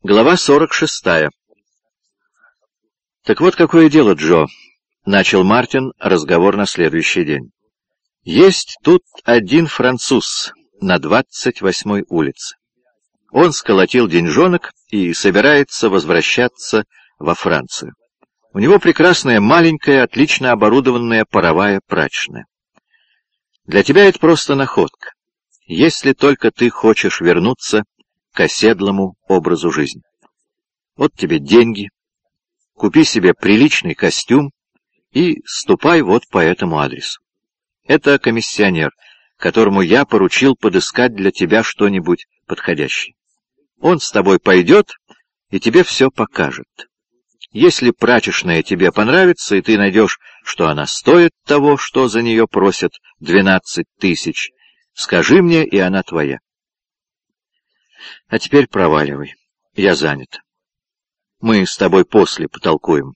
Глава 46. «Так вот какое дело, Джо», — начал Мартин разговор на следующий день. «Есть тут один француз на 28-й улице. Он сколотил деньжонок и собирается возвращаться во Францию. У него прекрасная маленькая, отлично оборудованная паровая прачечная. Для тебя это просто находка, если только ты хочешь вернуться к оседлому образу жизни. Вот тебе деньги, купи себе приличный костюм и ступай вот по этому адресу. Это комиссионер, которому я поручил подыскать для тебя что-нибудь подходящее. Он с тобой пойдет и тебе все покажет. Если прачечная тебе понравится, и ты найдешь, что она стоит того, что за нее просят 12 тысяч, скажи мне, и она твоя. А теперь проваливай, я занят. Мы с тобой после потолкуем».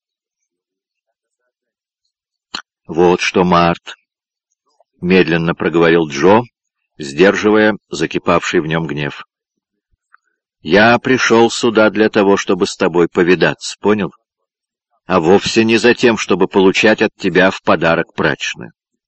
«Вот что, Март», — медленно проговорил Джо, сдерживая закипавший в нем гнев. «Я пришел сюда для того, чтобы с тобой повидаться, понял? А вовсе не за тем, чтобы получать от тебя в подарок прачечную.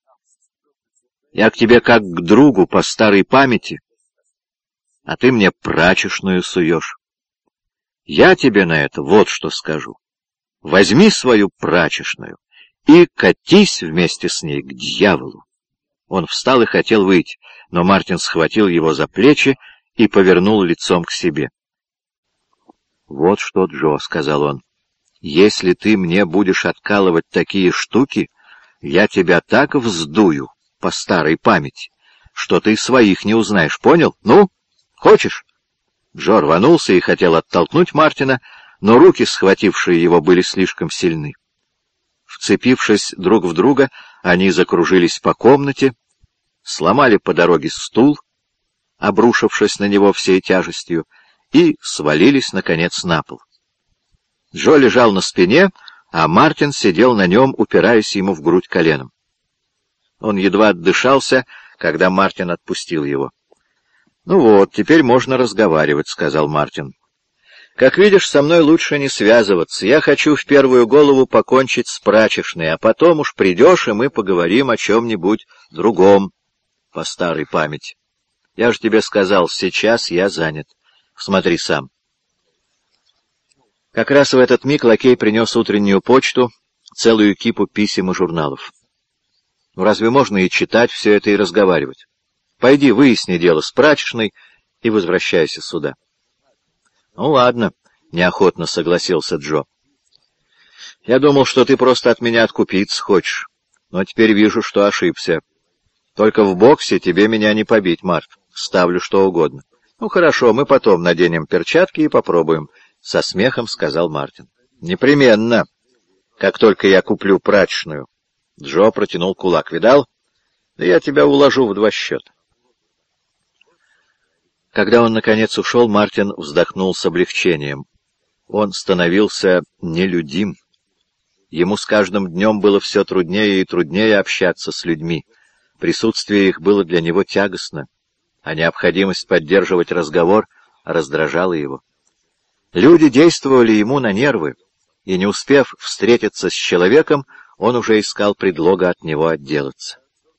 Я к тебе как к другу по старой памяти, а ты мне прачечную суешь. Я тебе на это вот что скажу. Возьми свою прачечную и катись вместе с ней к дьяволу». Он встал и хотел выйти, но Мартин схватил его за плечи и повернул лицом к себе. «Вот что, Джо», — сказал он, — «если ты мне будешь откалывать такие штуки, я тебя так вздую по старой памяти, что ты своих не узнаешь, понял? Ну, хочешь?» Джо рванулся и хотел оттолкнуть Мартина, но руки, схватившие его, были слишком сильны. Вцепившись друг в друга, они закружились по комнате, сломали по дороге стул, обрушившись на него всей тяжестью, и свалились, наконец, на пол. Джо лежал на спине, а Мартин сидел на нем, упираясь ему в грудь коленом. Он едва отдышался, когда Мартин отпустил его. «Ну вот, теперь можно разговаривать», — сказал Мартин. «Как видишь, со мной лучше не связываться. Я хочу в первую голову покончить с прачечной, а потом уж придешь, и мы поговорим о чем-нибудь другом по старой памяти. Я же тебе сказал, сейчас я занят. Смотри сам». Как раз в этот миг лакей принес утреннюю почту, целую кипу писем и журналов. Ну разве можно и читать все это, и разговаривать? Пойди выясни дело с прачечной и возвращайся сюда. «Ну ладно», — неохотно согласился Джо. «Я думал, что ты просто от меня откупиться хочешь, но теперь вижу, что ошибся. Только в боксе тебе меня не побить, Март. Ставлю что угодно». «Ну хорошо, мы потом наденем перчатки и попробуем», — со смехом сказал Мартин. «Непременно, как только я куплю прачечную». Джо протянул кулак. «Видал? Да я тебя уложу в 2 счета». Когда он, наконец, ушел, Мартин вздохнул с облегчением. Он становился нелюдим. Ему с каждым днем было все труднее и труднее общаться с людьми. Присутствие их было для него тягостно, а необходимость поддерживать разговор раздражала его. Люди действовали ему на нервы, и, не успев встретиться с человеком, он уже искал предлога от него отделаться.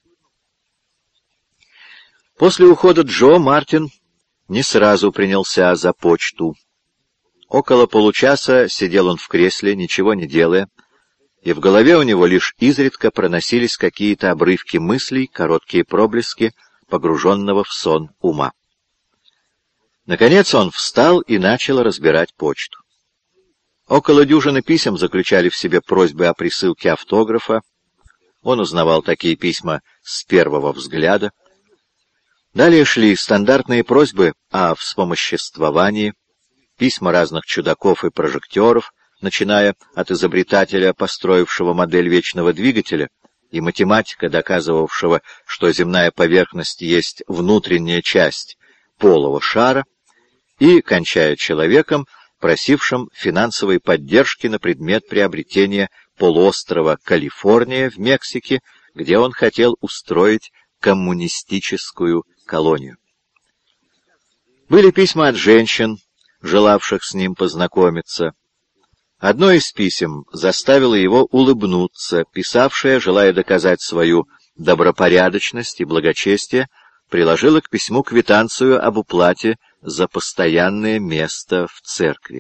После ухода Джо Мартин не сразу принялся за почту. Около получаса сидел он в кресле, ничего не делая, и в голове у него лишь изредка проносились какие-то обрывки мыслей, короткие проблески погруженного в сон ума. Наконец он встал и начал разбирать почту. Около дюжины писем заключали в себе просьбы о присылке автографа. Он узнавал такие письма с первого взгляда. Далее шли стандартные просьбы о вспомоществовании, письма разных чудаков и прожекторов, начиная от изобретателя, построившего модель вечного двигателя, и математика, доказывавшего, что земная поверхность есть внутренняя часть полого шара, и кончая человеком, просившим финансовой поддержки на предмет приобретения полуострова Калифорния в Мексике, где он хотел устроить коммунистическую колонию. Были письма от женщин, желавших с ним познакомиться. Одно из писем заставило его улыбнуться. Писавшая, желая доказать свою добропорядочность и благочестие, приложила к письму квитанцию об уплате за постоянное место в церкви.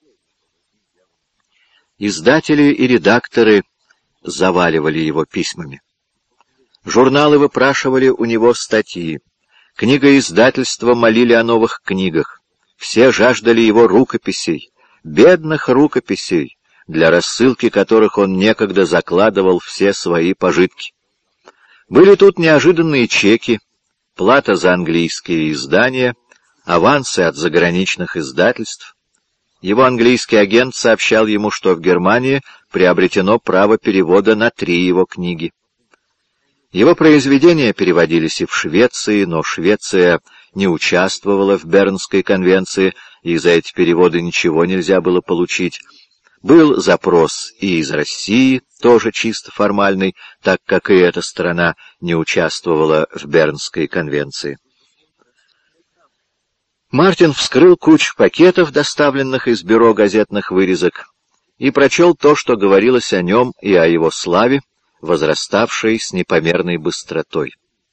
Издатели и редакторы заваливали его письмами. Журналы выпрашивали у него статьи. Книгоиздательства молили о новых книгах. Все жаждали его рукописей, бедных рукописей, для рассылки которых он некогда закладывал все свои пожитки. Были тут неожиданные чеки, плата за английские издания, авансы от заграничных издательств. Его английский агент сообщал ему, что в Германии приобретено право перевода на 3 его книги. Его произведения переводились и в Швеции, но Швеция не участвовала в Бернской конвенции, и за эти переводы ничего нельзя было получить. Был запрос и из России, тоже чисто формальный, так как и эта страна не участвовала в Бернской конвенции. Мартин вскрыл кучу пакетов, доставленных из бюро газетных вырезок, и прочел то, что говорилось о нем и о его славе, возраставшей с непомерной быстротой.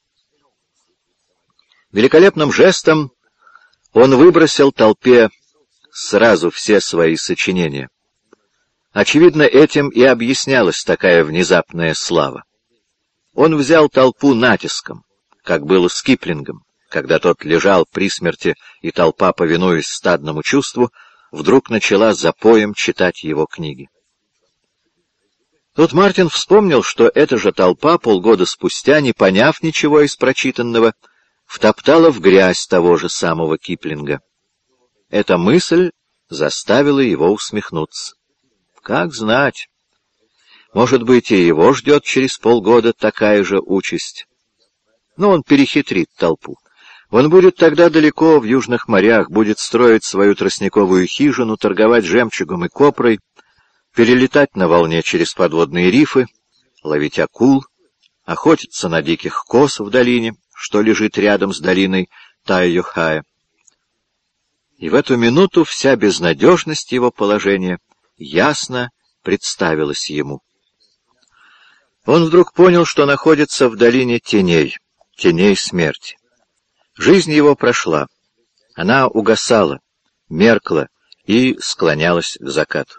Великолепным жестом он выбросил толпе сразу все свои сочинения. Очевидно, этим и объяснялась такая внезапная слава. Он взял толпу натиском, как было с Киплингом, когда тот лежал при смерти, и толпа, повинуясь стадному чувству, вдруг начала запоем читать его книги. Тут Мартин вспомнил, что эта же толпа полгода спустя, не поняв ничего из прочитанного, втоптала в грязь того же самого Киплинга. Эта мысль заставила его усмехнуться. Как знать, может быть, и его ждет через полгода такая же участь. Но он перехитрит толпу. Он будет тогда далеко в южных морях, будет строить свою тростниковую хижину, торговать жемчугом и копрой, перелетать на волне через подводные рифы, ловить акул, охотиться на диких коз в долине, что лежит рядом с долиной Тайо-Хая. И в эту минуту вся безнадежность его положения ясно представилась ему. Он вдруг понял, что находится в долине теней, теней смерти. Жизнь его прошла, она угасала, меркла и склонялась к закату.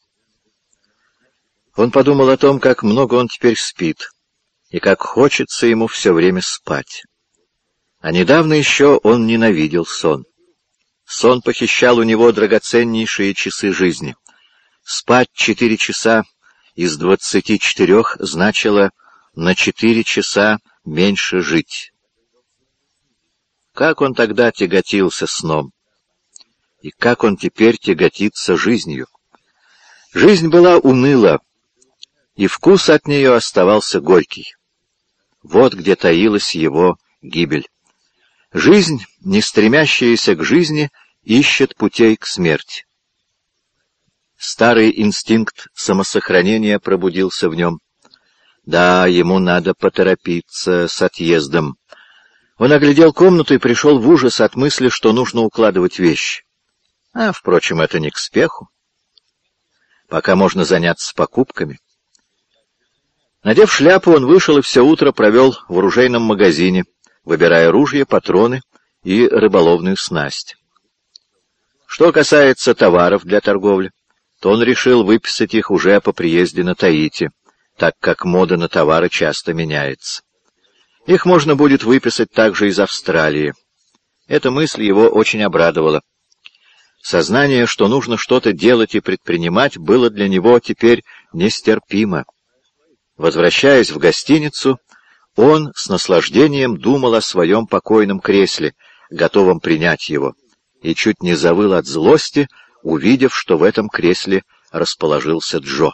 Он подумал о том, как много он теперь спит, и как хочется ему все время спать. А недавно еще он ненавидел сон. Сон похищал у него драгоценнейшие часы жизни. Спать 4 часа из 24 значило на 4 часа меньше жить. Как он тогда тяготился сном, и как он теперь тяготится жизнью. Жизнь была уныла, и вкус от нее оставался горький. Вот где таилась его гибель. Жизнь, не стремящаяся к жизни, ищет путей к смерти. Старый инстинкт самосохранения пробудился в нем. Да, ему надо поторопиться с отъездом. Он оглядел комнату и пришел в ужас от мысли, что нужно укладывать вещи. А, впрочем, это не к спеху. Пока можно заняться покупками. Надев шляпу, он вышел и все утро провел в оружейном магазине, выбирая ружья, патроны и рыболовную снасть. Что касается товаров для торговли, то он решил выписать их уже по приезде на Таити, так как мода на товары часто меняется. Их можно будет выписать также из Австралии. Эта мысль его очень обрадовала. Сознание, что нужно что-то делать и предпринимать, было для него теперь нестерпимо. Возвращаясь в гостиницу, он с наслаждением думал о своем покойном кресле, готовом принять его, и чуть не завыл от злости, увидев, что в этом кресле расположился Джо.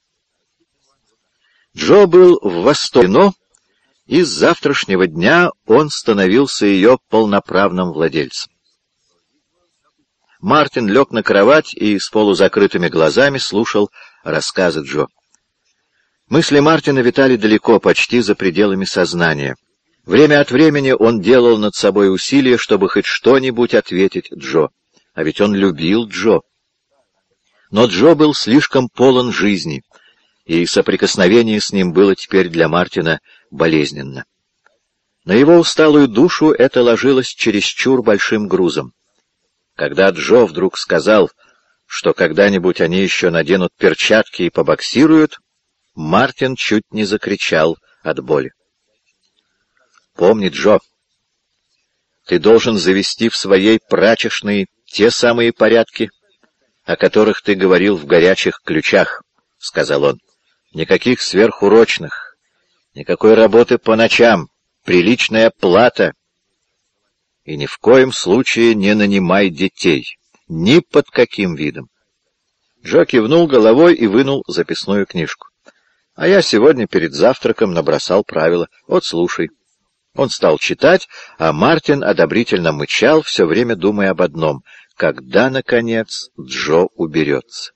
Джо был в восторге, но и с завтрашнего дня он становился ее полноправным владельцем. Мартин лег на кровать и с полузакрытыми глазами слушал рассказы Джо. Мысли Мартина витали далеко, почти за пределами сознания. Время от времени он делал над собой усилия, чтобы хоть что-нибудь ответить Джо. А ведь он любил Джо. Но Джо был слишком полон жизни, и соприкосновение с ним было теперь для Мартина болезненно. На его усталую душу это ложилось чересчур большим грузом. Когда Джо вдруг сказал, что когда-нибудь они еще наденут перчатки и побоксируют, Мартин чуть не закричал от боли. «Помни, Джо, ты должен завести в своей прачечной те самые порядки, о которых ты говорил в горячих ключах», — сказал он. «Никаких сверхурочных, никакой работы по ночам, приличная плата. И ни в коем случае не нанимай детей, ни под каким видом». Джо кивнул головой и вынул записную книжку. «А я сегодня перед завтраком набросал правила. Вот слушай». Он стал читать, а Мартин одобрительно мычал, все время думая об одном — когда, наконец, Джо уберется.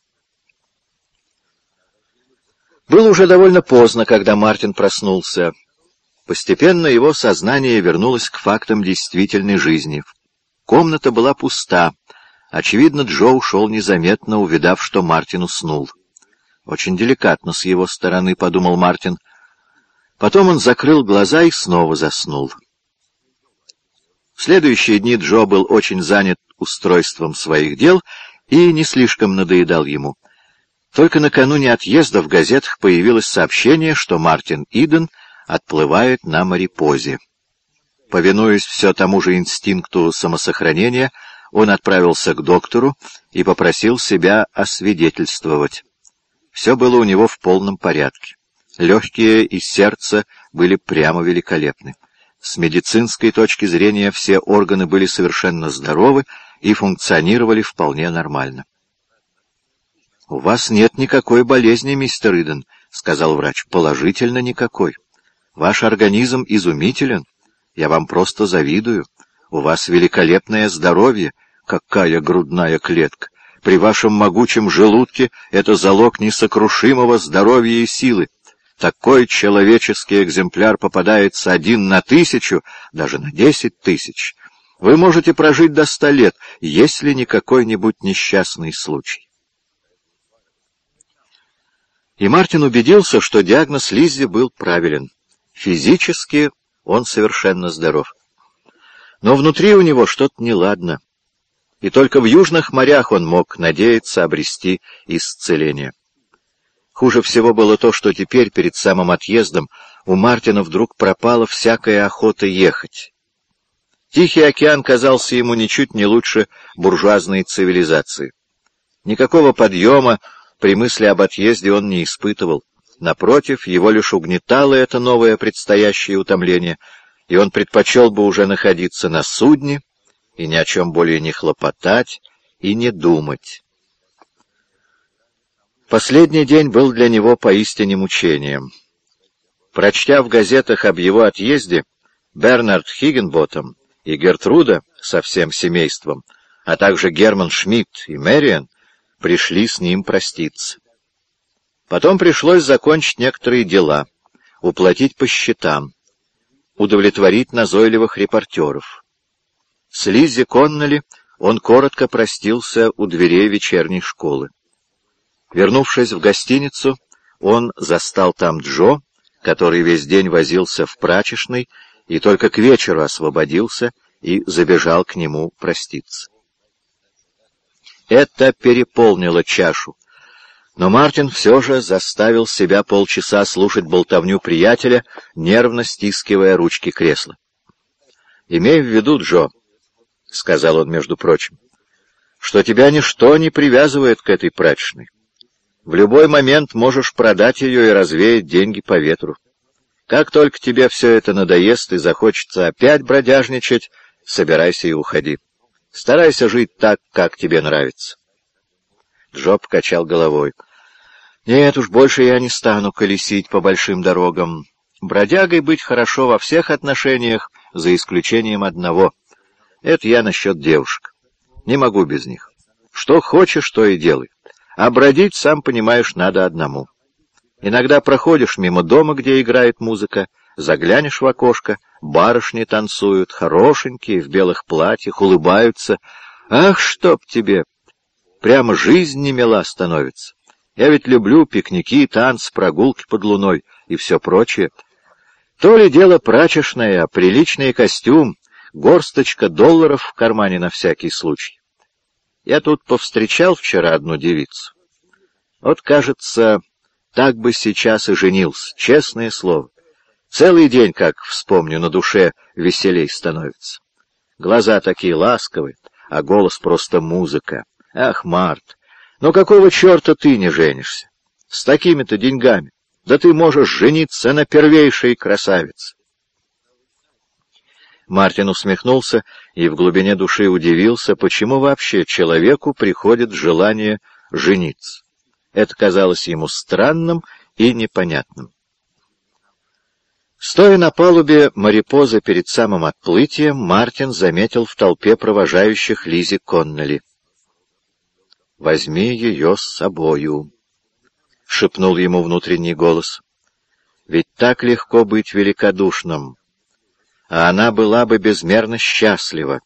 Было уже довольно поздно, когда Мартин проснулся. Постепенно его сознание вернулось к фактам действительной жизни. Комната была пуста. Очевидно, Джо ушел незаметно, увидав, что Мартин уснул. «Очень деликатно с его стороны», — подумал Мартин. Потом он закрыл глаза и снова заснул. В следующие дни Джо был очень занят устройством своих дел и не слишком надоедал ему. Только накануне отъезда в газетах появилось сообщение, что Мартин Иден отплывает на морепозе. Повинуясь все тому же инстинкту самосохранения, он отправился к доктору и попросил себя освидетельствовать. Все было у него в полном порядке. Легкие и сердце были прямо великолепны. С медицинской точки зрения все органы были совершенно здоровы и функционировали вполне нормально. «У вас нет никакой болезни, мистер Иден», — сказал врач. «Положительно никакой. Ваш организм изумителен. Я вам просто завидую. У вас великолепное здоровье. Какая грудная клетка! При вашем могучем желудке это залог несокрушимого здоровья и силы. Такой человеческий экземпляр попадается 1 на 1000, даже на 10 000. Вы можете прожить до 100 лет, если не какой-нибудь несчастный случай». И Мартин убедился, что диагноз Лиззи был правилен. Физически он совершенно здоров. Но внутри у него что-то неладно. И только в южных морях он мог надеяться обрести исцеление. Хуже всего было то, что теперь, перед самым отъездом, у Мартина вдруг пропала всякая охота ехать. Тихий океан казался ему ничуть не лучше буржуазной цивилизации. Никакого подъема при мысли об отъезде он не испытывал. Напротив, его лишь угнетало это новое предстоящее утомление, и он предпочел бы уже находиться на судне и ни о чем более не хлопотать и не думать. Последний день был для него поистине мучением. Прочтя в газетах об его отъезде, Бернард Хиггинботтем и Гертруда со всем семейством, а также Герман Шмидт и Мэриан пришли с ним проститься. Потом пришлось закончить некоторые дела, уплатить по счетам, удовлетворить назойливых репортеров. С Лиззи Коннелли он коротко простился у дверей вечерней школы. Вернувшись в гостиницу, он застал там Джо, который весь день возился в прачечной и только к вечеру освободился и забежал к нему проститься. Это переполнило чашу, но Мартин все же заставил себя полчаса слушать болтовню приятеля, нервно стискивая ручки кресла. «Имей в виду, Джо», — сказал он, между прочим, — «что тебя ничто не привязывает к этой прачечной. В любой момент можешь продать ее и развеять деньги по ветру. Как только тебе все это надоест и захочется опять бродяжничать, собирайся и уходи. Старайся жить так, как тебе нравится». Джо покачал головой. «Нет уж, больше я не стану колесить по большим дорогам. Бродягой быть хорошо во всех отношениях, за исключением одного. Это я насчет девушек. Не могу без них. Что хочешь, то и делай. А бродить, сам понимаешь, надо одному. Иногда проходишь мимо дома, где играет музыка, заглянешь в окошко, барышни танцуют, хорошенькие, в белых платьях, улыбаются, Ах, чтоб тебе! Прямо жизнь не мила становится. Я ведь люблю пикники, танцы, прогулки под луной и все прочее. То ли дело прачечное, приличный костюм, горсточка долларов в кармане на всякий случай. Я тут повстречал вчера одну девицу. Вот, кажется, так бы сейчас и женился, честное слово. Целый день, как вспомню, на душе веселей становится. Глаза такие ласковые, а голос просто музыка. Ах, Март, ну какого черта ты не женишься? С такими-то деньгами. Да ты можешь жениться на первейшей красавице. Мартин усмехнулся и в глубине души удивился, почему вообще человеку приходит желание жениться. Это казалось ему странным и непонятным. Стоя на палубе морепоза перед самым отплытием, Мартин заметил в толпе провожающих Лиззи Коннелли. «Возьми ее с собою», — шепнул ему внутренний голос. «Ведь так легко быть великодушным, а она была бы безмерно счастлива».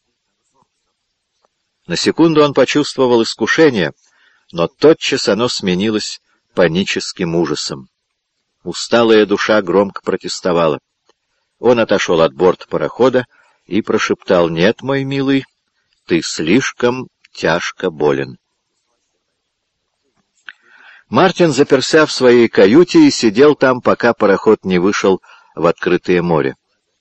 На секунду он почувствовал искушение, но тотчас оно сменилось паническим ужасом. Усталая душа громко протестовала. Он отошел от борта парохода и прошептал: «Нет, мой милый, ты слишком тяжко болен». Мартин заперся в своей каюте и сидел там, пока пароход не вышел в открытое море.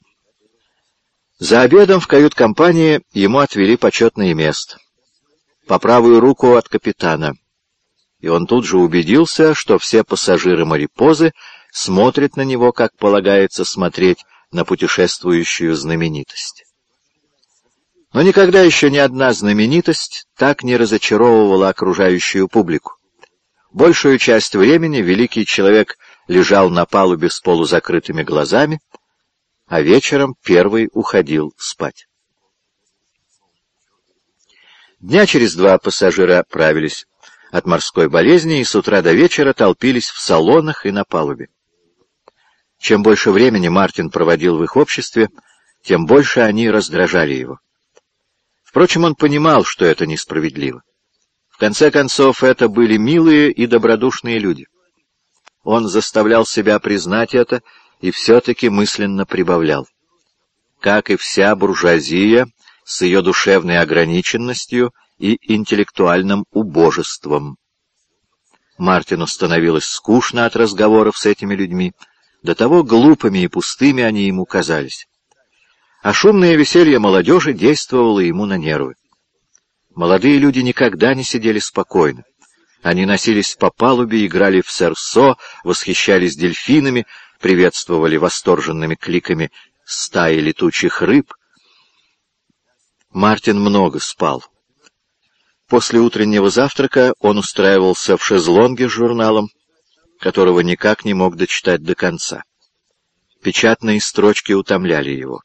За обедом в кают-компании ему отвели почетное место, по правую руку от капитана, и он тут же убедился, что все пассажиры морепозы смотрят на него, как полагается смотреть на путешествующую знаменитость. Но никогда еще ни одна знаменитость так не разочаровывала окружающую публику. Большую часть времени великий человек лежал на палубе с полузакрытыми глазами, а вечером первый уходил спать. Дня через два пассажиры оправились от морской болезни и с утра до вечера толпились в салонах и на палубе. Чем больше времени Мартин проводил в их обществе, тем больше они раздражали его. Впрочем, он понимал, что это несправедливо. В конце концов, это были милые и добродушные люди. Он заставлял себя признать это и все-таки мысленно прибавлял. Как и вся буржуазия с ее душевной ограниченностью и интеллектуальным убожеством. Мартину становилось скучно от разговоров с этими людьми, до того глупыми и пустыми они ему казались. А шумное веселье молодежи действовало ему на нервы. Молодые люди никогда не сидели спокойно. Они носились по палубе, играли в серсо, восхищались дельфинами, приветствовали восторженными кликами стаи летучих рыб. Мартин много спал. После утреннего завтрака он устраивался в шезлонге с журналом, которого никак не мог дочитать до конца. Печатные строчки утомляли его.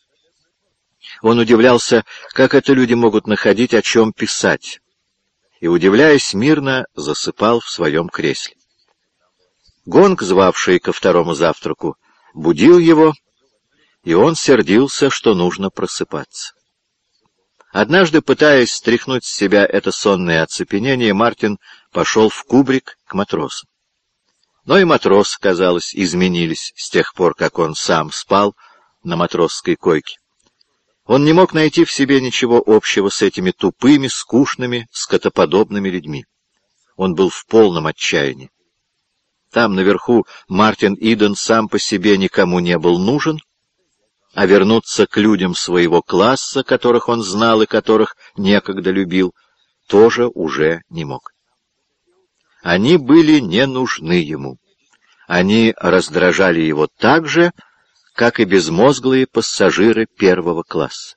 Он удивлялся, как это люди могут находить, о чем писать, и, удивляясь, мирно засыпал в своем кресле. Гонг, звавший ко второму завтраку, будил его, и он сердился, что нужно просыпаться. Однажды, пытаясь стряхнуть с себя это сонное оцепенение, Мартин пошел в кубрик к матросам. Но и матросы, казалось, изменились с тех пор, как он сам спал на матросской койке. Он не мог найти в себе ничего общего с этими тупыми, скучными, скотоподобными людьми. Он был в полном отчаянии. Там, наверху, Мартин Иден сам по себе никому не был нужен, а вернуться к людям своего класса, которых он знал и которых некогда любил, тоже уже не мог. Они были не нужны ему. Они раздражали его так же, как и безмозглые пассажиры первого класса.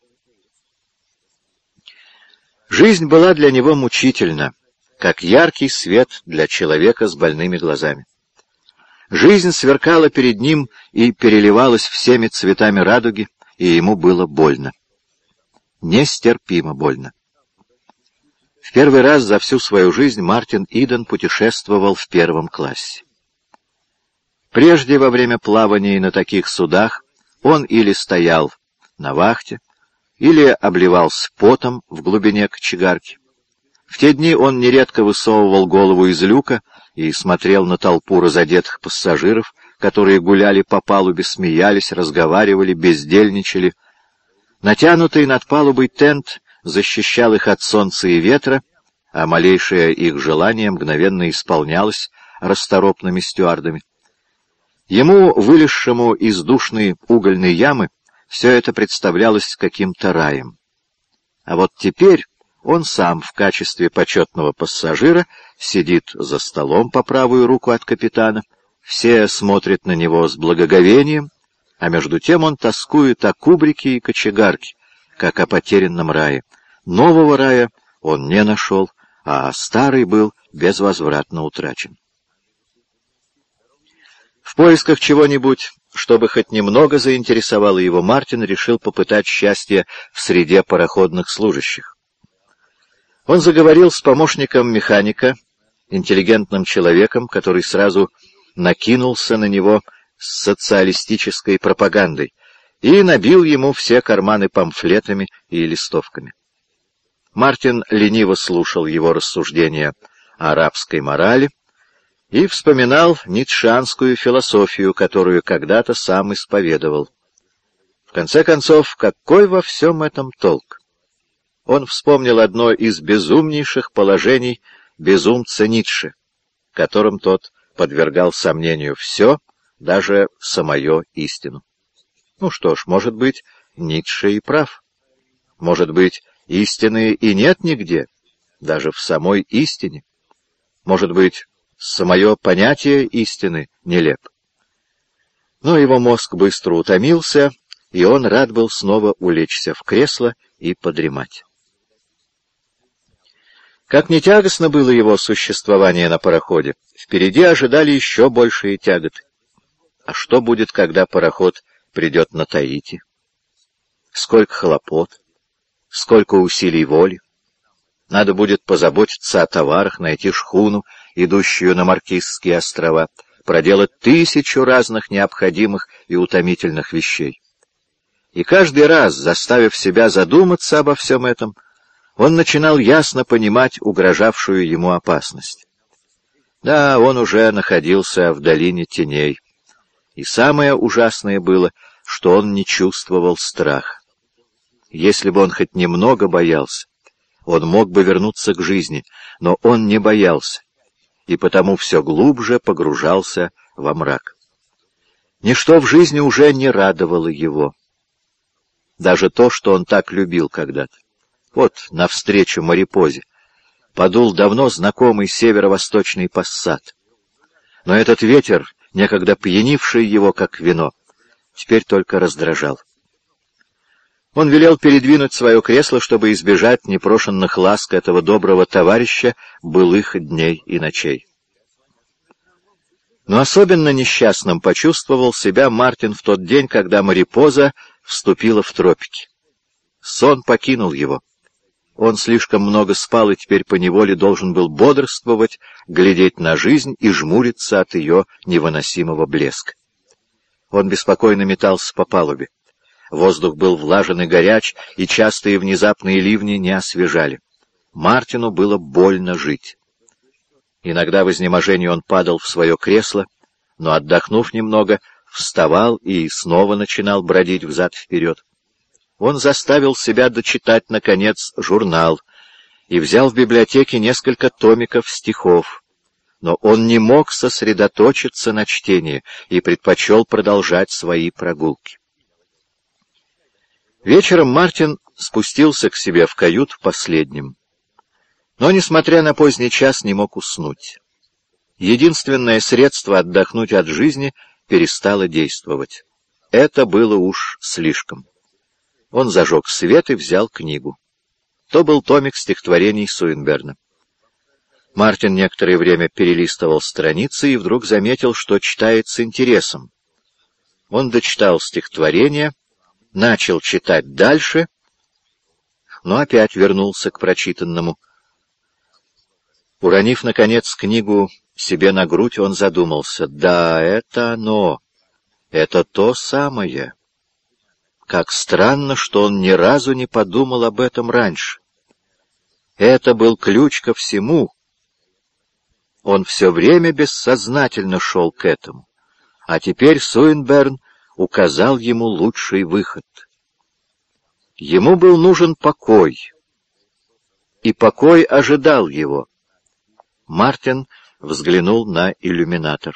Жизнь была для него мучительна, как яркий свет для человека с больными глазами. Жизнь сверкала перед ним и переливалась всеми цветами радуги, и ему было больно. Нестерпимо больно. В первый раз за всю свою жизнь Мартин Иден путешествовал в первом классе. Прежде, во время плаваний на таких судах, он или стоял на вахте, или обливался потом в глубине кочегарки. В те дни он нередко высовывал голову из люка и смотрел на толпу разодетых пассажиров, которые гуляли по палубе, смеялись, разговаривали, бездельничали. Натянутый над палубой тент защищал их от солнца и ветра, а малейшее их желание мгновенно исполнялось расторопными стюардами. Ему, вылезшему из душной угольной ямы, все это представлялось каким-то раем. А вот теперь он сам в качестве почетного пассажира сидит за столом по правую руку от капитана, все смотрят на него с благоговением, а между тем он тоскует о кубрике и кочегарке, как о потерянном рае. Нового рая он не нашел, а старый был безвозвратно утрачен. В поисках чего-нибудь, чтобы хоть немного заинтересовало его, Мартин решил попытать счастье в среде пароходных служащих. Он заговорил с помощником механика, интеллигентным человеком, который сразу накинулся на него с социалистической пропагандой и набил ему все карманы памфлетами и листовками. Мартин лениво слушал его рассуждения о арабской морали и вспоминал ницшеанскую философию, которую когда-то сам исповедовал. В конце концов, какой во всем этом толк? Он вспомнил одно из безумнейших положений безумца Ницше, которым тот подвергал сомнению все, даже самую истину. Ну что ж, может быть, Ницше и прав. Может быть, истины и нет нигде, даже в самой истине. Может быть, самое понятие истины нелеп. Но его мозг быстро утомился, и он рад был снова улечься в кресло и подремать. Как не тягостно было его существование на пароходе, впереди ожидали еще большие тяготы. А что будет, когда пароход придет на Таити? Сколько хлопот, сколько усилий воли. Надо будет позаботиться о товарах, найти шхуну, идущую на Маркизские острова, проделать 1000 разных необходимых и утомительных вещей. И каждый раз, заставив себя задуматься обо всем этом, он начинал ясно понимать угрожавшую ему опасность. Да, он уже находился в долине теней. И самое ужасное было, что он не чувствовал страха. Если бы он хоть немного боялся, он мог бы вернуться к жизни, но он не боялся, и потому все глубже погружался во мрак. Ничто в жизни уже не радовало его. Даже то, что он так любил когда-то. Вот, навстречу Марипозе, подул давно знакомый северо-восточный пассат. Но этот ветер, некогда пьянивший его, как вино, теперь только раздражал. Он велел передвинуть свое кресло, чтобы избежать непрошенных ласк этого доброго товарища былых дней и ночей. Но особенно несчастным почувствовал себя Мартин в тот день, когда Марипоза вступила в тропики. Сон покинул его. Он слишком много спал и теперь поневоле должен был бодрствовать, глядеть на жизнь и жмуриться от ее невыносимого блеска. Он беспокойно метался по палубе. Воздух был влажен и горяч, и частые внезапные ливни не освежали. Мартину было больно жить. Иногда в изнеможении он падал в свое кресло, но, отдохнув немного, вставал и снова начинал бродить взад-вперед. Он заставил себя дочитать, наконец, журнал и взял в библиотеке несколько томиков стихов, но он не мог сосредоточиться на чтении и предпочел продолжать свои прогулки. Вечером Мартин спустился к себе в каюту последним, но, несмотря на поздний час, не мог уснуть. Единственное средство отдохнуть от жизни перестало действовать. Это было уж слишком. Он зажег свет и взял книгу. То был томик стихотворений Суинберна. Мартин некоторое время перелистывал страницы и вдруг заметил, что читает с интересом. Он дочитал стихотворение, начал читать дальше, но опять вернулся к прочитанному. Уронив, наконец, книгу себе на грудь, он задумался. Да, это оно, это то самое. Как странно, что он ни разу не подумал об этом раньше. Это был ключ ко всему. Он все время бессознательно шел к этому. А теперь Суинберн указал ему лучший выход. Ему был нужен покой, и покой ожидал его. Мартин взглянул на иллюминатор.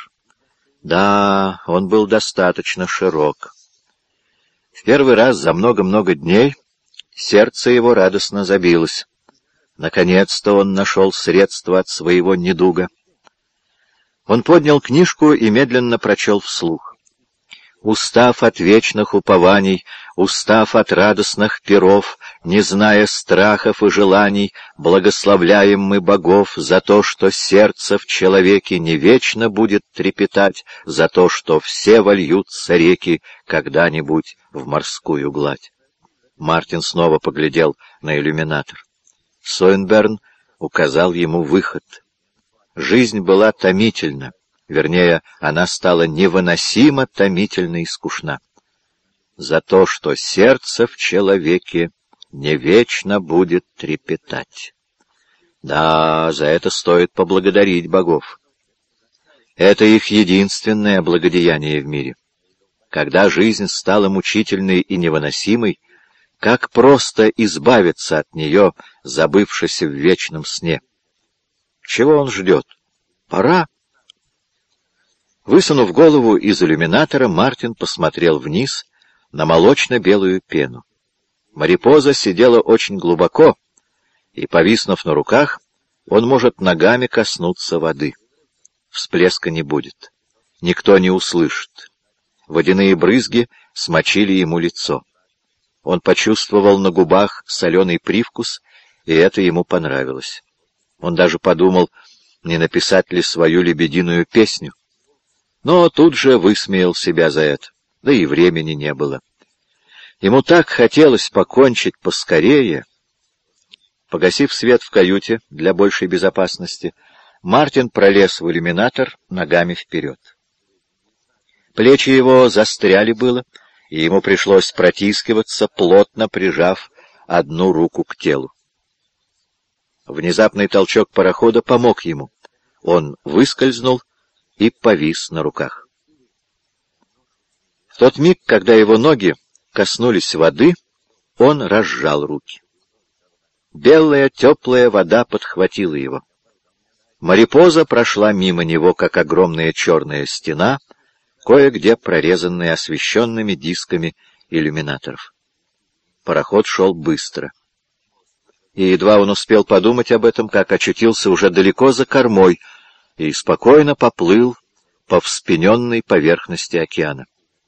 Да, он был достаточно широк. В первый раз за много-много дней сердце его радостно забилось. Наконец-то он нашел средство от своего недуга. Он поднял книжку и медленно прочел вслух. «Устав от вечных упований, устав от радостных пиров, не зная страхов и желаний, благословляем мы богов за то, что сердце в человеке не вечно будет трепетать, за то, что все вольются реки когда-нибудь в морскую гладь». Мартин снова поглядел на иллюминатор. Суинберн указал ему выход. Жизнь была томительна, вернее, она стала невыносимо томительна и скучна. За то, что сердце в человеке не вечно будет трепетать. Да, за это стоит поблагодарить богов. Это их единственное благодеяние в мире. Когда жизнь стала мучительной и невыносимой, как просто избавиться от нее, забывшись в вечном сне. Чего он ждет? Пора. Высунув голову из иллюминатора, Мартин посмотрел вниз на молочно-белую пену. Марипоза сидела очень глубоко, и, повиснув на руках, он может ногами коснуться воды. Всплеска не будет. Никто не услышит. Водяные брызги смочили ему лицо. Он почувствовал на губах соленый привкус, и это ему понравилось. Он даже подумал, не написать ли свою лебединую песню. Но тут же высмеял себя за это, да и времени не было. Ему так хотелось покончить поскорее. Погасив свет в каюте для большей безопасности, Мартин пролез в иллюминатор ногами вперед. Плечи его застряли было, и ему пришлось протискиваться, плотно прижав одну руку к телу. Внезапный толчок парохода помог ему. Он выскользнул и повис на руках. В тот миг, когда его ноги коснулись воды, он разжал руки. Белая теплая вода подхватила его. Марипоза прошла мимо него, как огромная черная стена, кое-где прорезанная освещенными дисками иллюминаторов. Пароход шел быстро. И едва он успел подумать об этом, как очутился уже далеко за кормой и спокойно поплыл по вспененной поверхности океана.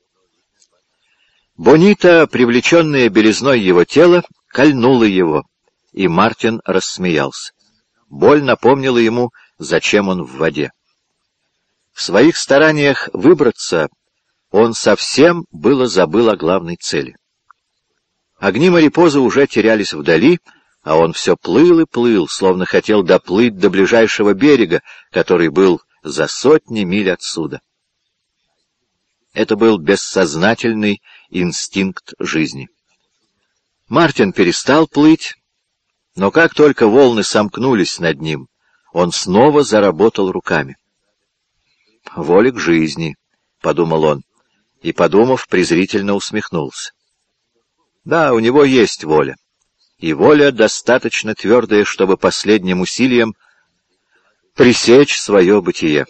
Бонита, привлеченная белизной его тела, кольнула его, и Мартин рассмеялся. Боль напомнила ему, зачем он в воде. В своих стараниях выбраться он совсем было забыл о главной цели. Огни Марипозы уже терялись вдали, а он все плыл и плыл, словно хотел доплыть до ближайшего берега, который был за сотни миль отсюда. Это был бессознательный инстинкт жизни. Мартин перестал плыть, но как только волны сомкнулись над ним, он снова заработал руками. «Воля к жизни», — подумал он, и, подумав, презрительно усмехнулся. Да, у него есть воля, и воля достаточно твердая, чтобы последним усилием пресечь свое бытие.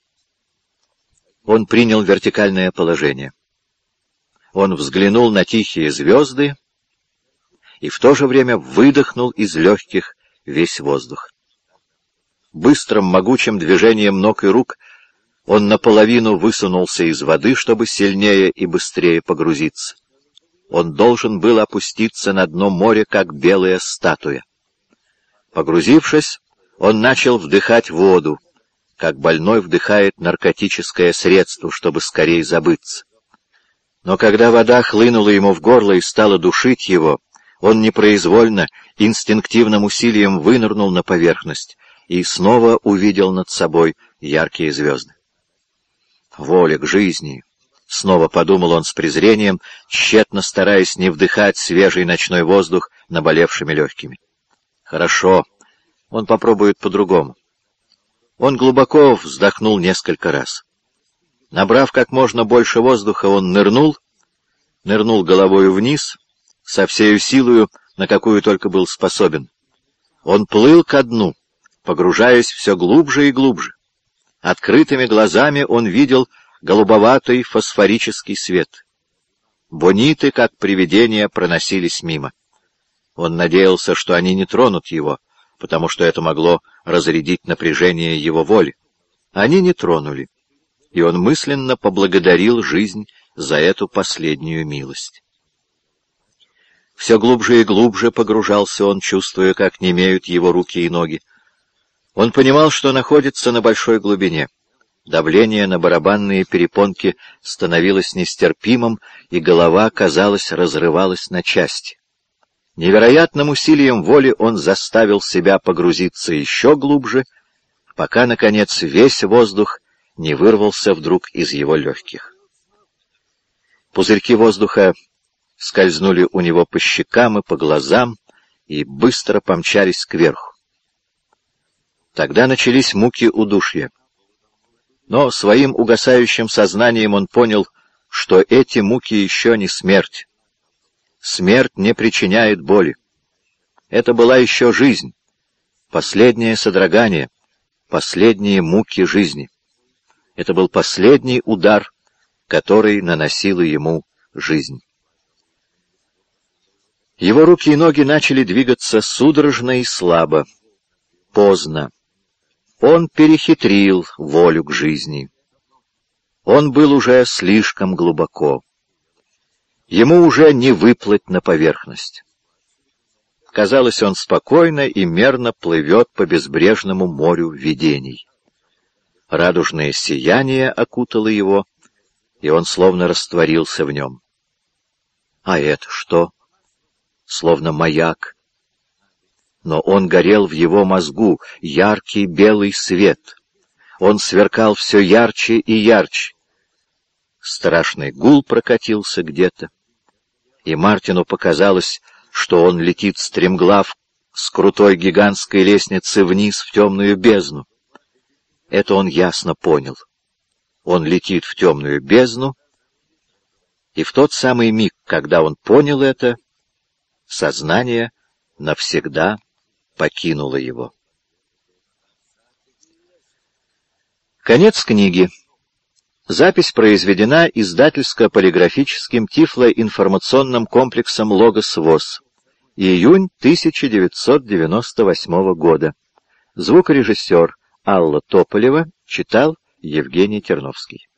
Он принял вертикальное положение. Он взглянул на тихие звезды и в то же время выдохнул из легких весь воздух. Быстрым могучим движением ног и рук он наполовину высунулся из воды, чтобы сильнее и быстрее погрузиться. Он должен был опуститься на дно моря, как белая статуя. Погрузившись, он начал вдыхать воду, как больной вдыхает наркотическое средство, чтобы скорее забыться. Но когда вода хлынула ему в горло и стала душить его, он непроизвольно, инстинктивным усилием вынырнул на поверхность и снова увидел над собой яркие звезды. Воля к жизни, Снова подумал он с презрением, тщетно стараясь не вдыхать свежий ночной воздух наболевшими легкими. Хорошо, он попробует по-другому. Он глубоко вздохнул несколько раз. Набрав как можно больше воздуха, он нырнул головою вниз, со всею силою, на какую только был способен. Он плыл ко дну, погружаясь все глубже и глубже. Открытыми глазами он видел голубоватый фосфорический свет. Бониты, как привидения, проносились мимо. Он надеялся, что они не тронут его, потому что это могло разрядить напряжение его воли. Они не тронули, и он мысленно поблагодарил жизнь за эту последнюю милость. Все глубже и глубже погружался он, чувствуя, как немеют его руки и ноги. Он понимал, что находится на большой глубине. Давление на барабанные перепонки становилось нестерпимым, и голова, казалось, разрывалась на части. Невероятным усилием воли он заставил себя погрузиться еще глубже, пока, наконец, весь воздух не вырвался вдруг из его легких. Пузырьки воздуха скользнули у него по щекам и по глазам и быстро помчались кверху. Тогда начались муки удушья. Но своим угасающим сознанием он понял, что эти муки еще не смерть. Смерть не причиняет боли. Это была еще жизнь, последнее содрогание, последние муки жизни. Это был последний удар, который наносила ему жизнь. Его руки и ноги начали двигаться судорожно и слабо, поздно. Он перехитрил волю к жизни. Он был уже слишком глубоко. Ему уже не выплыть на поверхность. Казалось, он спокойно и мерно плывет по безбрежному морю видений. Радужное сияние окутало его, и он словно растворился в нем. А это что? Словно маяк. Но он горел в его мозгу, яркий белый свет. Он сверкал все ярче и ярче. Страшный гул прокатился где-то, и Мартину показалось, что он летит стремглав с крутой гигантской лестницы вниз в темную бездну. Это он ясно понял. Он летит в темную бездну, и в тот самый миг, когда он понял это, сознание навсегда покинуло его. Конец книги. Запись произведена издательско-полиграфическим тифлоинформационным комплексом «Логос ВОС». Июнь 1998 года. Звукорежиссер Алла Тополева читал Евгений Терновский.